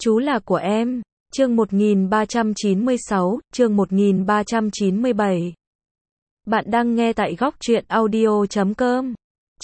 Chú là của em. Chương 1396, chương 1397. Bạn đang nghe tại góc truyện audio.com.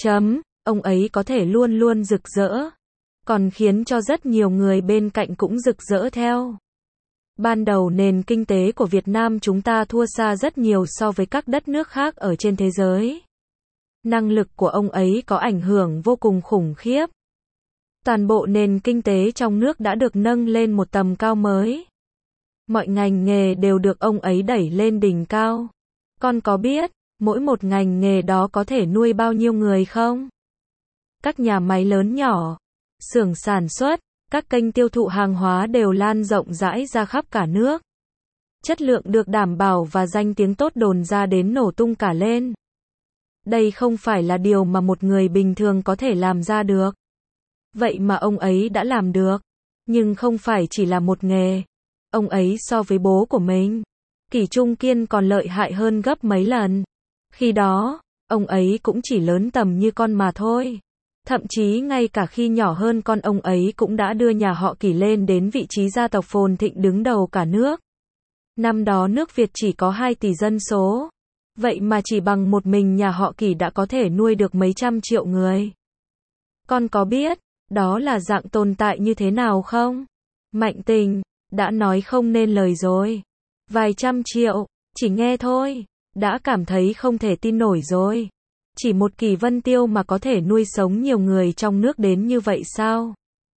Ông ấy có thể luôn luôn rực rỡ, còn khiến cho rất nhiều người bên cạnh cũng rực rỡ theo. Ban đầu nền kinh tế của Việt Nam chúng ta thua xa rất nhiều so với các đất nước khác ở trên thế giới. Năng lực của ông ấy có ảnh hưởng vô cùng khủng khiếp. Toàn bộ nền kinh tế trong nước đã được nâng lên một tầm cao mới. Mọi ngành nghề đều được ông ấy đẩy lên đỉnh cao. Con có biết, mỗi một ngành nghề đó có thể nuôi bao nhiêu người không? Các nhà máy lớn nhỏ, xưởng sản xuất, các kênh tiêu thụ hàng hóa đều lan rộng rãi ra khắp cả nước. Chất lượng được đảm bảo và danh tiếng tốt đồn ra đến nổ tung cả lên. Đây không phải là điều mà một người bình thường có thể làm ra được. Vậy mà ông ấy đã làm được. Nhưng không phải chỉ là một nghề. Ông ấy so với bố của mình, Kỷ Trung Kiên còn lợi hại hơn gấp mấy lần. Khi đó, ông ấy cũng chỉ lớn tầm như con mà thôi. Thậm chí ngay cả khi nhỏ hơn con ông ấy cũng đã đưa nhà họ Kỷ lên đến vị trí gia tộc phồn thịnh đứng đầu cả nước. Năm đó nước Việt chỉ có 2 tỷ dân số. Vậy mà chỉ bằng một mình nhà họ Kỷ đã có thể nuôi được mấy trăm triệu người. Con có biết, đó là dạng tồn tại như thế nào không? Mạnh Tình, đã nói không nên lời rồi. Vài trăm triệu, chỉ nghe thôi, đã cảm thấy không thể tin nổi rồi. Chỉ một Kỷ Vân Tiêu mà có thể nuôi sống nhiều người trong nước đến như vậy sao?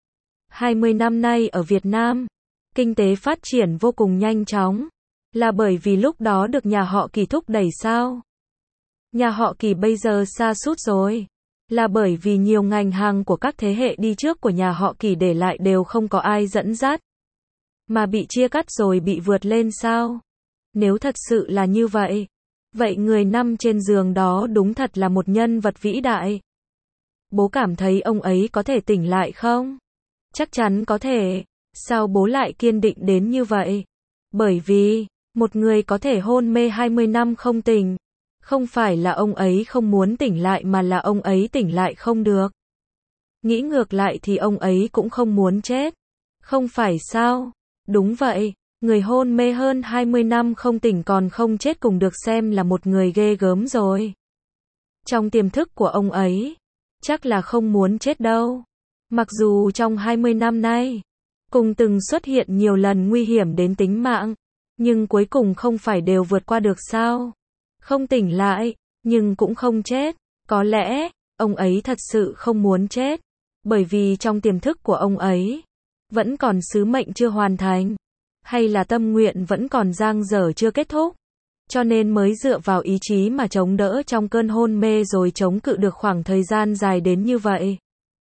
20 năm nay ở Việt Nam, kinh tế phát triển vô cùng nhanh chóng. Là bởi vì lúc đó được nhà họ Kỷ thúc đẩy sao? Nhà họ Kỷ bây giờ sa sút rồi. Là bởi vì nhiều ngành hàng của các thế hệ đi trước của nhà họ Kỷ để lại đều không có ai dẫn dắt. Mà bị chia cắt rồi bị vượt lên sao? Nếu thật sự là như vậy, vậy người nằm trên giường đó đúng thật là một nhân vật vĩ đại. Bố cảm thấy ông ấy có thể tỉnh lại không? Chắc chắn có thể. Sao bố lại kiên định đến như vậy? Bởi vì, một người có thể hôn mê 20 năm không tỉnh. Không phải là ông ấy không muốn tỉnh lại mà là ông ấy tỉnh lại không được. Nghĩ ngược lại thì ông ấy cũng không muốn chết. Không phải sao? Đúng vậy, người hôn mê hơn 20 năm không tỉnh còn không chết cùng được xem là một người ghê gớm rồi. Trong tiềm thức của ông ấy, chắc là không muốn chết đâu. Mặc dù trong 20 năm nay, cùng từng xuất hiện nhiều lần nguy hiểm đến tính mạng, nhưng cuối cùng không phải đều vượt qua được sao? Không tỉnh lại, nhưng cũng không chết. Có lẽ, ông ấy thật sự không muốn chết. Bởi vì trong tiềm thức của ông ấy, vẫn còn sứ mệnh chưa hoàn thành. Hay là tâm nguyện vẫn còn dang dở chưa kết thúc. Cho nên mới dựa vào ý chí mà chống đỡ trong cơn hôn mê rồi chống cự được khoảng thời gian dài đến như vậy.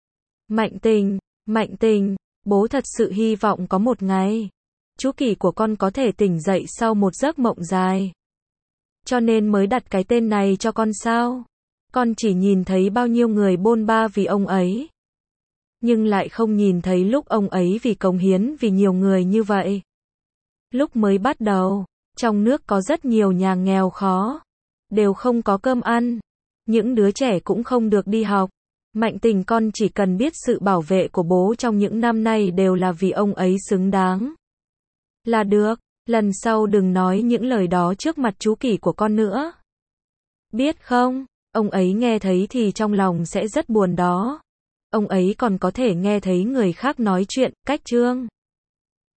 Mạnh Tình, bố thật sự hy vọng có một ngày, chú Kỷ của con có thể tỉnh dậy sau một giấc mộng dài. Cho nên mới đặt cái tên này cho con sao? Con chỉ nhìn thấy bao nhiêu người bôn ba vì ông ấy. Nhưng lại không nhìn thấy lúc ông ấy vì cống hiến vì nhiều người như vậy. Lúc mới bắt đầu, trong nước có rất nhiều nhà nghèo khó. Đều không có cơm ăn. Những đứa trẻ cũng không được đi học. Mạnh Tình con chỉ cần biết sự bảo vệ của bố trong những năm nay đều là vì ông ấy xứng đáng. Là được. Lần sau đừng nói những lời đó trước mặt chú Kỷ của con nữa. Biết không, ông ấy nghe thấy thì trong lòng sẽ rất buồn đó. Ông ấy còn có thể nghe thấy người khác nói chuyện, cách trương.